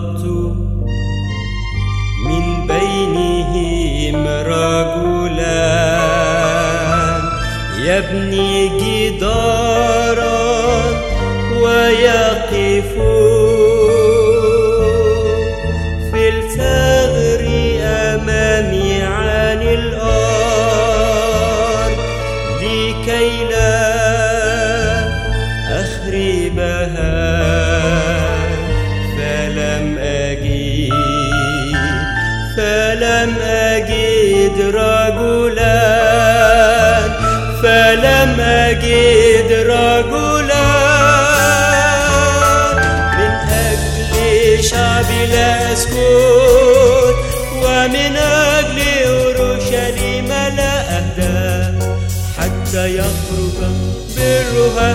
طلبت من بينهم رجلان يبني جدارا ويقف في الثغر أمامي عن الأرض لكي لا أخربها، فلم أجد رجلان من أجل شعبي لا أسكت، ومن أجل أورشليم لا أهدى، حتى يخرج برها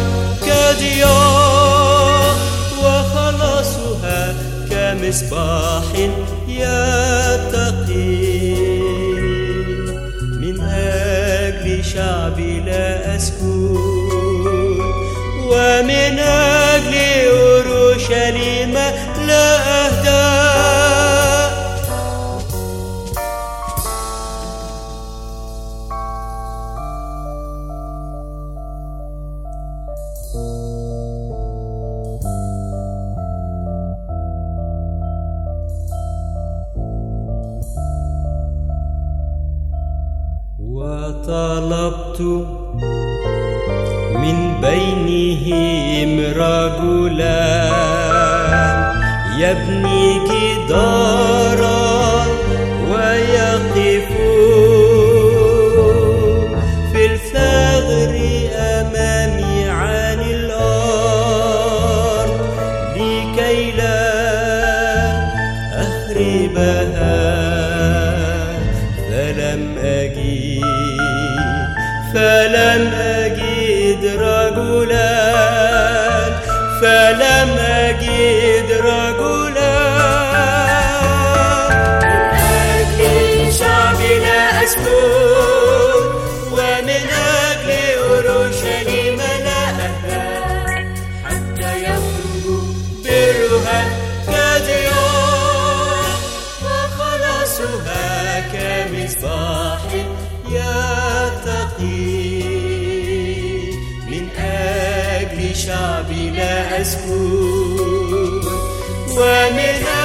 كضياء وخلاصها كمصباح يتقي. من أجل شعبي لا أسكت، ومن أجل أورشليم لا أهدى. وطلبت من بينهم رجلان يبني جدارا ويقف في الثغر أمامي عن الأرض لكي لا أخربها، فلم أجد رجلان من أجل شعبي لا أسكت، ومن أجل أورشليم لا أهدى، حتى يخرج برها كضياء وخلاصها كمصباح يتقي. من أجل شعبي لا أسكت، ومن